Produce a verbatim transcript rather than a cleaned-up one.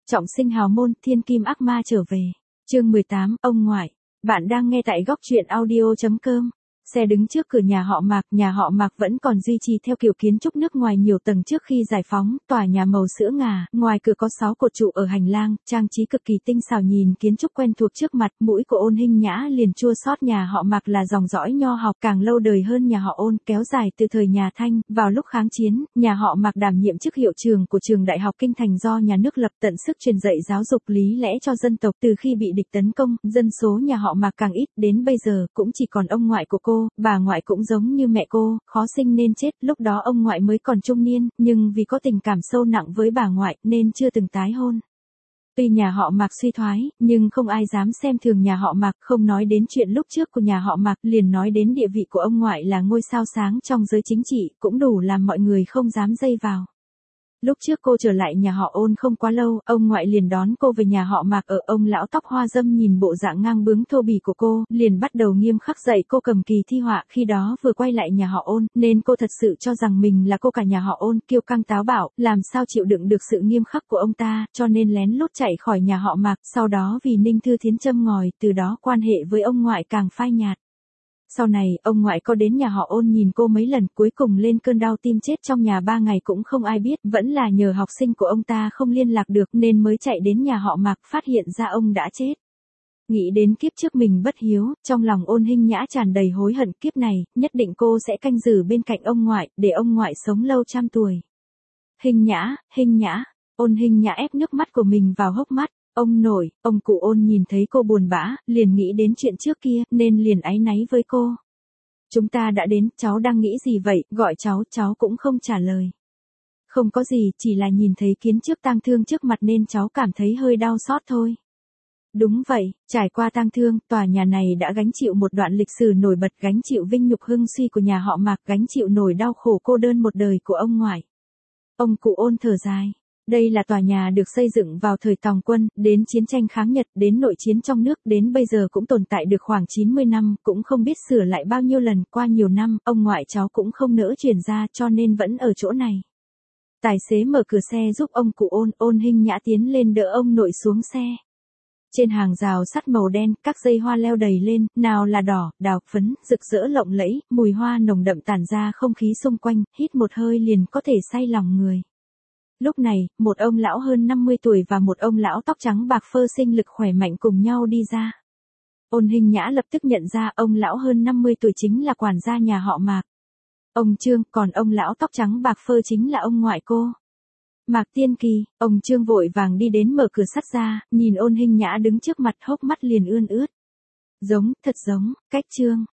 Trọng sinh hào môn, thiên kim ác ma trở về. Chương mười tám, ông ngoại. Bạn đang nghe tại góc truyện audio chấm com. Xe đứng trước cửa nhà họ Mạc, nhà họ Mạc vẫn còn duy trì theo kiểu kiến trúc nước ngoài nhiều tầng trước khi giải phóng, tòa nhà màu sữa ngà, ngoài cửa có sáu cột trụ ở hành lang, trang trí cực kỳ tinh xảo, nhìn kiến trúc quen thuộc trước mặt, mũi của Ôn Hinh Nhã liền chua xót. Nhà họ Mạc là dòng dõi nho học càng lâu đời hơn nhà họ Ôn, kéo dài từ thời nhà Thanh. Vào lúc kháng chiến, nhà họ Mạc đảm nhiệm chức hiệu trưởng của trường đại học Kinh Thành do nhà nước lập, tận sức truyền dạy giáo dục lý lẽ cho dân tộc. Từ khi bị địch tấn công, dân số nhà họ Mạc càng ít, đến bây giờ cũng chỉ còn ông ngoại của cô, bà ngoại cũng giống như mẹ cô, khó sinh nên chết. Lúc đó ông ngoại mới còn trung niên, nhưng vì có tình cảm sâu nặng với bà ngoại nên chưa từng tái hôn. Tuy nhà họ Mạc suy thoái, nhưng không ai dám xem thường nhà họ Mạc. Không nói đến chuyện lúc trước của nhà họ Mạc, liền nói đến địa vị của ông ngoại là ngôi sao sáng trong giới chính trị, cũng đủ làm mọi người không dám dây vào. Lúc trước cô trở lại nhà họ Ôn không quá lâu, ông ngoại liền đón cô về nhà họ Mạc ở. Ông lão tóc hoa râm nhìn bộ dạng ngang bướng thô bỉ của cô, liền bắt đầu nghiêm khắc dạy cô cầm kỳ thi họa. Khi đó vừa quay lại nhà họ Ôn, nên cô thật sự cho rằng mình là cô cả nhà họ Ôn, kiêu căng táo bạo, làm sao chịu đựng được sự nghiêm khắc của ông ta, cho nên lén lút chạy khỏi nhà họ Mạc. Sau đó vì Ninh Thư Thiến châm ngòi, từ đó quan hệ với ông ngoại càng phai nhạt. Sau này, ông ngoại có đến nhà họ Ôn nhìn cô mấy lần, cuối cùng lên cơn đau tim chết trong nhà ba ngày cũng không ai biết, vẫn là nhờ học sinh của ông ta không liên lạc được nên mới chạy đến nhà họ Mạc, phát hiện ra ông đã chết. Nghĩ đến kiếp trước mình bất hiếu, trong lòng Ôn Hinh Nhã tràn đầy hối hận. Kiếp này, nhất định cô sẽ canh giữ bên cạnh ông ngoại, để ông ngoại sống lâu trăm tuổi. Hinh Nhã, Hinh Nhã, Ôn Hinh Nhã ép nước mắt của mình vào hốc mắt. Ông nội, ông cụ Ôn nhìn thấy cô buồn bã, liền nghĩ đến chuyện trước kia, nên liền áy náy với cô. Chúng ta đã đến, cháu đang nghĩ gì vậy, gọi cháu, cháu cũng không trả lời. Không có gì, chỉ là nhìn thấy kiến trước tang thương trước mặt nên cháu cảm thấy hơi đau xót thôi. Đúng vậy, trải qua tang thương, tòa nhà này đã gánh chịu một đoạn lịch sử nổi bật, gánh chịu vinh nhục hưng suy của nhà họ Mạc, gánh chịu nỗi đau khổ cô đơn một đời của ông ngoại. Ông cụ Ôn thở dài. Đây là tòa nhà được xây dựng vào thời Tòng quân, đến chiến tranh kháng Nhật, đến nội chiến trong nước, đến bây giờ cũng tồn tại được khoảng chín mươi năm, cũng không biết sửa lại bao nhiêu lần. Qua nhiều năm, ông ngoại cháu cũng không nỡ chuyển ra, cho nên vẫn ở chỗ này. Tài xế mở cửa xe giúp ông cụ Ôn. Ôn Hinh Nhã tiến lên đỡ ông nội xuống xe. Trên hàng rào sắt màu đen, các dây hoa leo đầy lên, nào là đỏ, đào, phấn, rực rỡ lộng lẫy, mùi hoa nồng đậm tản ra không khí xung quanh, hít một hơi liền có thể say lòng người. Lúc này, một ông lão hơn năm mươi tuổi và một ông lão tóc trắng bạc phơ sinh lực khỏe mạnh cùng nhau đi ra. Ôn Hinh Nhã lập tức nhận ra ông lão hơn năm mươi tuổi chính là quản gia nhà họ Mạc. Ông Trương, còn ông lão tóc trắng bạc phơ chính là ông ngoại cô. Mạc Tiên Kỳ. Ông Trương vội vàng đi đến mở cửa sắt ra, nhìn Ôn Hinh Nhã đứng trước mặt, hốc mắt liền ươn ướt. Giống, thật giống, cách Trương.